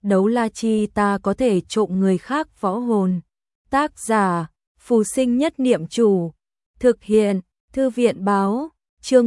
đấu la chi ta có thể trộm người khác võ hồn. Tác giả, Phù Sinh Nhất Niệm Chủ. Thực hiện, Thư viện báo, chương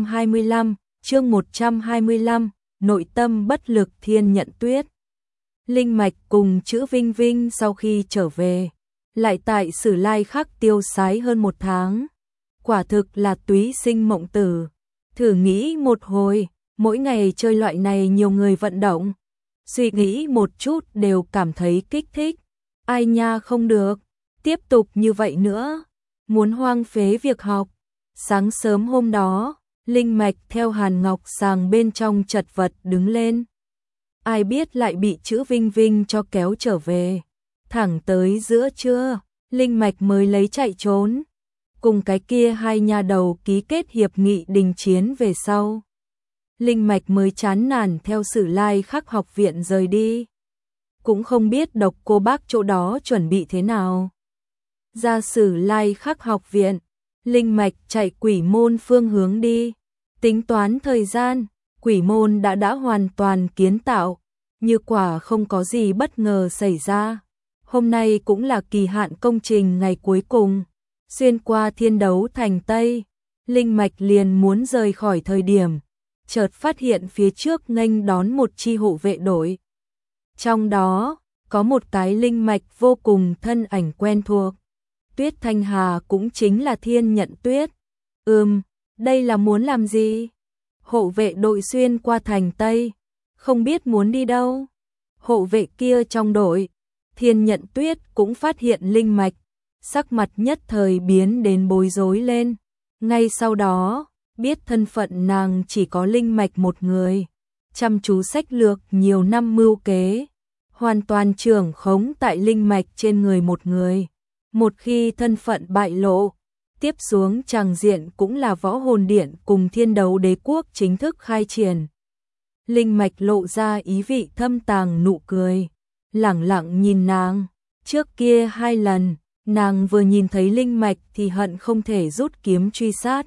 125, nội tâm bất lực Thiên Nhận Tuyết. Linh mạch cùng chữ Vinh Vinh sau khi trở về, lại tại Sử Lai Khắc tiêu sái hơn 1 tháng. Quả thực là túy sinh mộng tử. Thử nghĩ một hồi, mỗi ngày chơi loại này nhiều người vận động, suy nghĩ một chút đều cảm thấy kích thích. Ai nha không được, tiếp tục như vậy nữa, muốn hoang phế việc học. Sáng sớm hôm đó, Linh mạch theo Hàn Ngọc Sàng bên trong chật vật đứng lên. Ai biết lại bị chữ Vinh Vinh cho kéo trở về. Thẳng tới giữa trưa, Linh mạch mới lấy chạy trốn. Cùng cái kia hai nhà đầu ký kết hiệp nghị đình chiến về sau. Linh mạch mới chán nản theo Sử Lai Khắc học viện rời đi. Cũng không biết Độc Cô Bác chỗ đó chuẩn bị thế nào. Ra Sử Lai Khắc học viện, Linh mạch chạy Quỷ Môn phương hướng đi. Tính toán thời gian, Quỷ Môn đã hoàn toàn kiến tạo, như quả không có gì bất ngờ xảy ra. Hôm nay cũng là kỳ hạn công trình ngày cuối cùng. Xuyên qua Thiên Đấu Thành Tây, Linh mạch liền muốn rời khỏi thời điểm, chợt phát hiện phía trước nghênh đón một chi hộ vệ đội. Trong đó, có một cái Linh mạch vô cùng thân ảnh quen thuộc. Tuyết Thanh Hà cũng chính là Thiên Nhận Tuyết. Đây là muốn làm gì? Hộ vệ đội xuyên qua thành Tây, không biết muốn đi đâu. Hộ vệ kia trong đội, Thiên Nhận Tuyết cũng phát hiện Linh mạch, sắc mặt nhất thời biến đến bối rối lên. Ngay sau đó, biết thân phận nàng chỉ có Linh mạch một người, chăm chú sách lược nhiều năm mưu kế, hoàn toàn trưởng khống tại Linh mạch trên người một người. Một khi thân phận bại lộ, tiếp xuống tràng diện cũng là Võ Hồn Điện cùng Thiên Đấu Đế Quốc chính thức khai triển. Linh mạch lộ ra ý vị thâm tàng nụ cười, lẳng lặng nhìn nàng. Trước kia 2 lần, nàng vừa nhìn thấy Linh mạch thì hận không thể rút kiếm truy sát.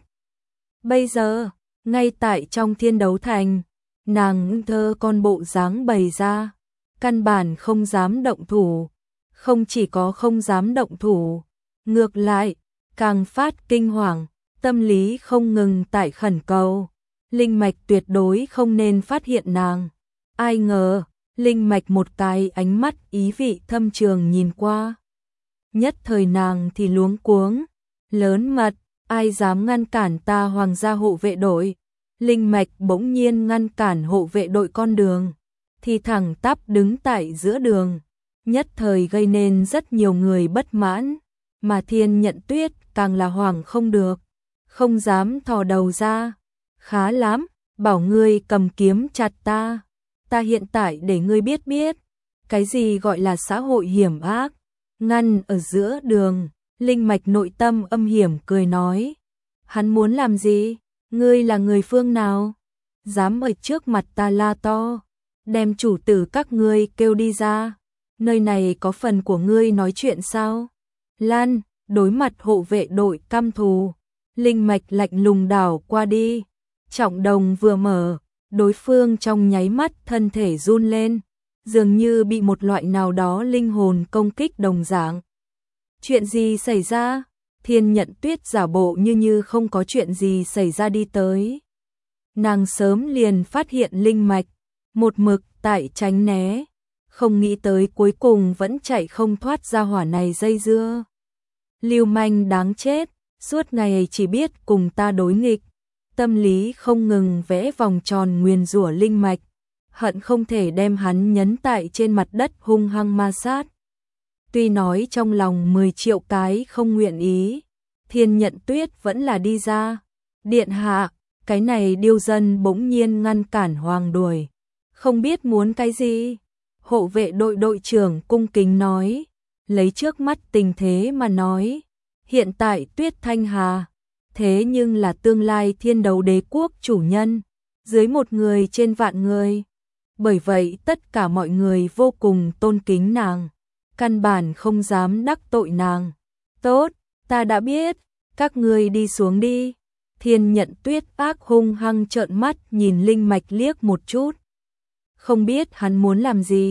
Bây giờ, ngay tại trong Thiên Đấu Thành, nàng thơ con bộ dáng bày ra, căn bản không dám động thủ. Không chỉ có không dám động thủ, ngược lại, càng phát kinh hoàng, tâm lý không ngừng tại khẩn cầu. Linh mạch tuyệt đối không nên phát hiện nàng. Ai ngờ, Linh mạch một cái ánh mắt ý vị thâm trường nhìn qua. Nhất thời nàng thì luống cuống, lớn mật, ai dám ngăn cản ta Hoàng gia hộ vệ đội. Linh mạch bỗng nhiên ngăn cản hộ vệ đội con đường, thì thẳng tắp đứng tại giữa đường. Nhất thời gây nên rất nhiều người bất mãn, mà Thiên Nhận Tuyết càng là hoảng không được, không dám thò đầu ra. Khá lắm, bảo ngươi cầm kiếm chặt ta. Ta hiện tại để ngươi biết cái gì gọi là xã hội hiểm ác. Ngăn ở giữa đường, Linh mạch nội tâm âm hiểm cười nói. Hắn muốn làm gì? Ngươi là người phương nào? Dám ở trước mặt ta la to, đem chủ tử các ngươi kêu đi ra. Nơi này có phần của ngươi nói chuyện sao? Lan, đối mặt hộ vệ đội căm thù, Linh mạch lạnh lùng đảo qua đi. Trọng đồng vừa mở, đối phương trong nháy mắt thân thể run lên, dường như bị một loại nào đó linh hồn công kích đồng dạng. Chuyện gì xảy ra? Thiên Nhận Tuyết giả bộ như không có chuyện gì xảy ra đi tới. Nàng sớm liền phát hiện Linh mạch, một mực tại tránh né. Không nghĩ tới cuối cùng vẫn chạy không thoát ra hỏa này dây dưa. Lưu manh đáng chết, suốt ngày chỉ biết cùng ta đối nghịch. Tâm lý không ngừng vẽ vòng tròn nguyền rủa Linh mạch, hận không thể đem hắn nhấn tại trên mặt đất hung hăng ma sát. Tuy nói trong lòng 10 triệu cái không nguyện ý, Thiên Nhận Tuyết vẫn là đi ra. Điện hạ, cái này điêu dân bỗng nhiên ngăn cản hoàng đuổi, không biết muốn cái gì. Hộ vệ đội đội trưởng cung kính nói, lấy trước mắt tình thế mà nói, hiện tại Tuyết Thanh Hà, thế nhưng là tương lai Thiên Đấu Đế Quốc chủ nhân, dưới một người trên vạn người. Bởi vậy tất cả mọi người vô cùng tôn kính nàng, căn bản không dám đắc tội nàng. Tốt, ta đã biết, các ngươi đi xuống đi. Thiên Nhận Tuyết ác hung hăng trợn mắt nhìn Linh mạch liếc một chút. Không biết hắn muốn làm gì,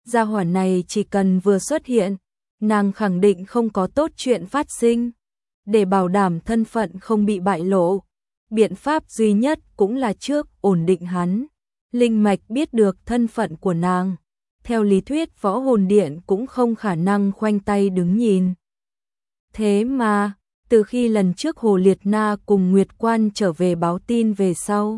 Gia hỏa này chỉ cần vừa xuất hiện, nàng khẳng định không có tốt chuyện phát sinh. Để bảo đảm thân phận không bị bại lộ, biện pháp duy nhất cũng là trước ổn định hắn. Linh mạch biết được thân phận của nàng. Theo lý thuyết võ hồn điện cũng không khả năng khoanh tay đứng nhìn. Thế mà, từ khi lần trước Hồ Liệt Na cùng Nguyệt Quan trở về báo tin về sau,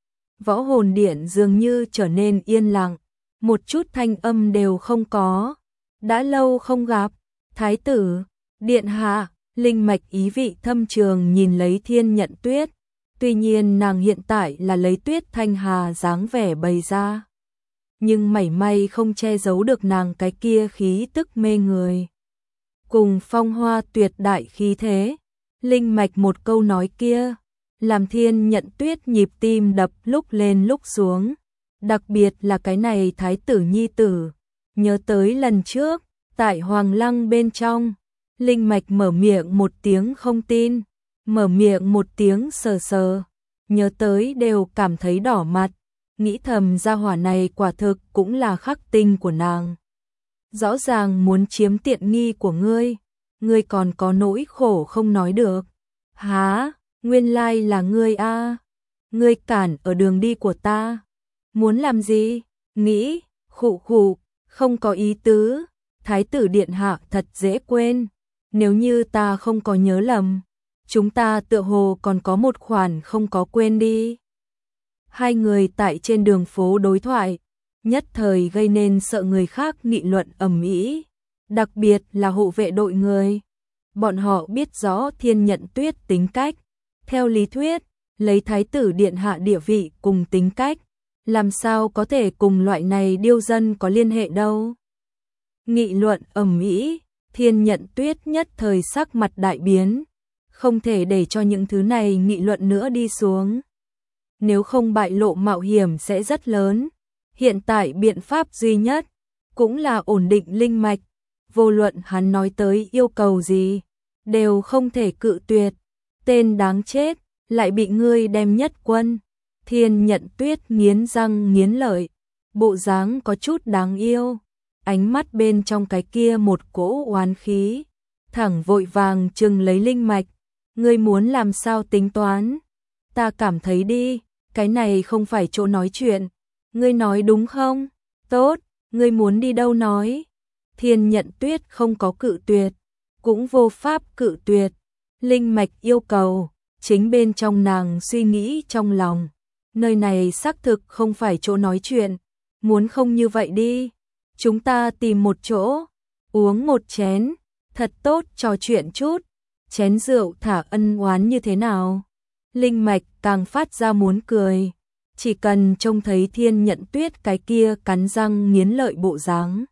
võ hồn điện dường như trở nên yên lặng, một chút thanh âm đều không có. Đã lâu không gặp, thái tử, điện hạ. Linh mạch ý vị thâm trường nhìn lấy Thiên Nhận Tuyết, tuy nhiên nàng hiện tại là lấy Tuyết Thanh Hà dáng vẻ bày ra, nhưng mảy may không che giấu được nàng cái kia khí tức mê người. Cùng phong hoa tuyệt đại khí thế, linh mạch một câu nói kia, làm Thiên Nhận Tuyết nhịp tim đập lúc lên lúc xuống, đặc biệt là cái này thái tử nhi tử, nhớ tới lần trước, tại Hoàng Lăng bên trong. Linh mạch mở miệng một tiếng không tin, mở miệng một tiếng sờ sờ, nhớ tới đều cảm thấy đỏ mặt, nghĩ thầm gia hỏa này quả thực cũng là khắc tinh của nàng. Rõ ràng muốn chiếm tiện nghi của ngươi còn có nỗi khổ không nói được. Há, nguyên lai là ngươi a, ngươi cản ở đường đi của ta. Muốn làm gì? Nghĩ, khụ khụ, không có ý tứ, thái tử điện hạ thật dễ quên. Nếu như ta không có nhớ lầm, chúng ta tựa hồ còn có một khoản không có quên đi. Hai người tại trên đường phố đối thoại, nhất thời gây nên sợ người khác nghị luận ầm ĩ, đặc biệt là hộ vệ đội người. Bọn họ biết rõ Thiên Nhận Tuyết tính cách, theo lý thuyết, lấy thái tử điện hạ địa vị cùng tính cách, làm sao có thể cùng loại này điêu dân có liên hệ đâu. Nghị luận ầm ĩ. Thiên Nhận Tuyết nhất thời sắc mặt đại biến, không thể để cho những thứ này nghị luận nữa đi xuống. Nếu không bại lộ mạo hiểm sẽ rất lớn. Hiện tại biện pháp duy nhất cũng là ổn định linh mạch, vô luận hắn nói tới yêu cầu gì, đều không thể cự tuyệt. Tên đáng chết, lại bị ngươi đem nhất quân. Thiên Nhận Tuyết nghiến răng nghiến lợi, bộ dáng có chút đáng yêu. Ánh mắt bên trong cái kia một cỗ oán khí, thẳng vội vàng trừng lấy linh mạch. Ngươi muốn làm sao tính toán? Ta cảm thấy đi, cái này không phải chỗ nói chuyện. Ngươi nói đúng không? Tốt, ngươi muốn đi đâu nói? Thiên Nhận Tuyết không có cự tuyệt, cũng vô pháp cự tuyệt. Linh mạch yêu cầu, chính bên trong nàng suy nghĩ trong lòng. Nơi này xác thực không phải chỗ nói chuyện, muốn không như vậy đi. Chúng ta tìm một chỗ, uống một chén, thật tốt trò chuyện chút, chén rượu thả ân oán như thế nào? Linh mạch càng phát ra muốn cười, chỉ cần trông thấy Thiên Nhận Tuyết cái kia cắn răng nghiến lợi bộ dáng,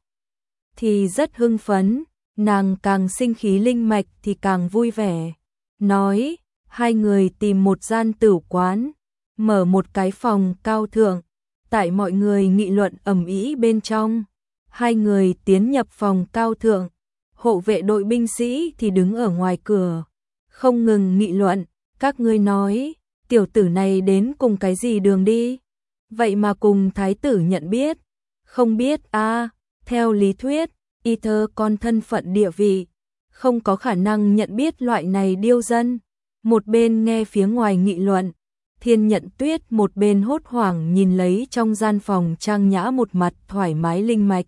thì rất hưng phấn, nàng càng sinh khí linh mạch thì càng vui vẻ. Nói, hai người tìm một gian tửu quán, mở một cái phòng cao thượng, tại mọi người nghị luận ầm ĩ bên trong. Hai người tiến nhập phòng cao thượng, hộ vệ đội binh sĩ thì đứng ở ngoài cửa, không ngừng nghị luận. Các ngươi nói, tiểu tử này đến cùng cái gì đường đi? Vậy mà cùng thái tử nhận biết? Không biết a, theo lý thuyết, y thơ con thân phận địa vị, không có khả năng nhận biết loại này điêu dân. Một bên nghe phía ngoài nghị luận, Thiên Nhận Tuyết một bên hốt hoảng nhìn lấy trong gian phòng trang nhã một mặt thoải mái linh mạch.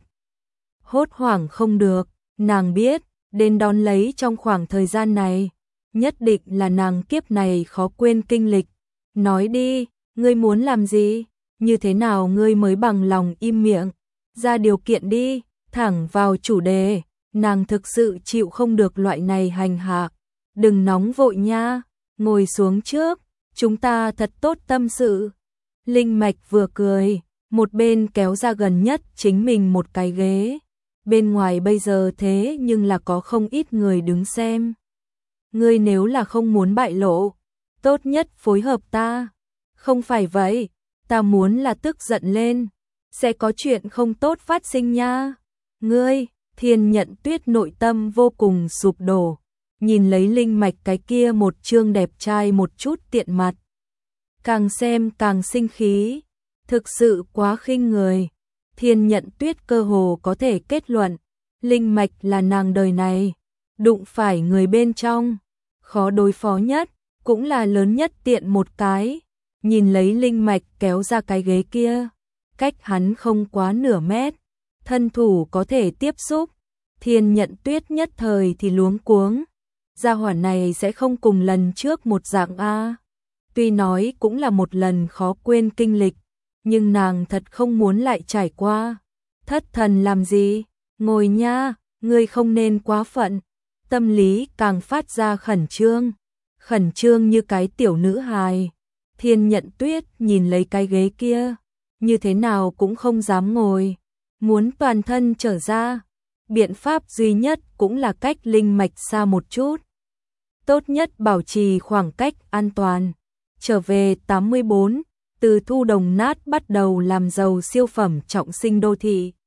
Hốt hoảng không được, nàng biết, đến đón lấy trong khoảng thời gian này, nhất định là nàng kiếp này khó quên kinh lịch. Nói đi, ngươi muốn làm gì? Như thế nào ngươi mới bằng lòng im miệng? Ra điều kiện đi, thẳng vào chủ đề, nàng thực sự chịu không được loại này hành hạ. Đừng nóng vội nha, ngồi xuống trước, chúng ta thật tốt tâm sự. Linh mạch vừa cười, một bên kéo ra gần nhất chính mình một cái ghế. Bên ngoài bây giờ thế nhưng là có không ít người đứng xem. Ngươi nếu là không muốn bại lộ, tốt nhất phối hợp ta. Không phải vậy, ta muốn là tức giận lên, sẽ có chuyện không tốt phát sinh nha. Ngươi, Thiên Nhận Tuyết nội tâm vô cùng sụp đổ, nhìn lấy linh mạch cái kia một trương đẹp trai một chút tiện mặt. Càng xem càng sinh khí, thực sự quá khinh người. Thiên Nhận Tuyết cơ hồ có thể kết luận, linh mạch là nàng đời này đụng phải người bên trong khó đối phó nhất, cũng là lớn nhất tiện một cái. Nhìn lấy linh mạch kéo ra cái ghế kia, cách hắn không quá nửa mét, thân thủ có thể tiếp xúc. Thiên Nhận Tuyết nhất thời thì luống cuống, gia hỏa này sẽ không cùng lần trước một dạng a. Tuy nói cũng là một lần khó quên kinh lịch, nhưng nàng thật không muốn lại trải qua. Thất thần làm gì, ngồi nha, ngươi không nên quá phận. Tâm lý càng phát ra khẩn trương như cái tiểu nữ hài. Thiên Nhận Tuyết nhìn lấy cái ghế kia, như thế nào cũng không dám ngồi, muốn toàn thân trở ra. Biện pháp duy nhất cũng là cách linh mạch xa một chút. Tốt nhất bảo trì khoảng cách an toàn. Trở về 84, từ thu đồng nát bắt đầu làm giàu siêu phẩm trọng sinh đô thị.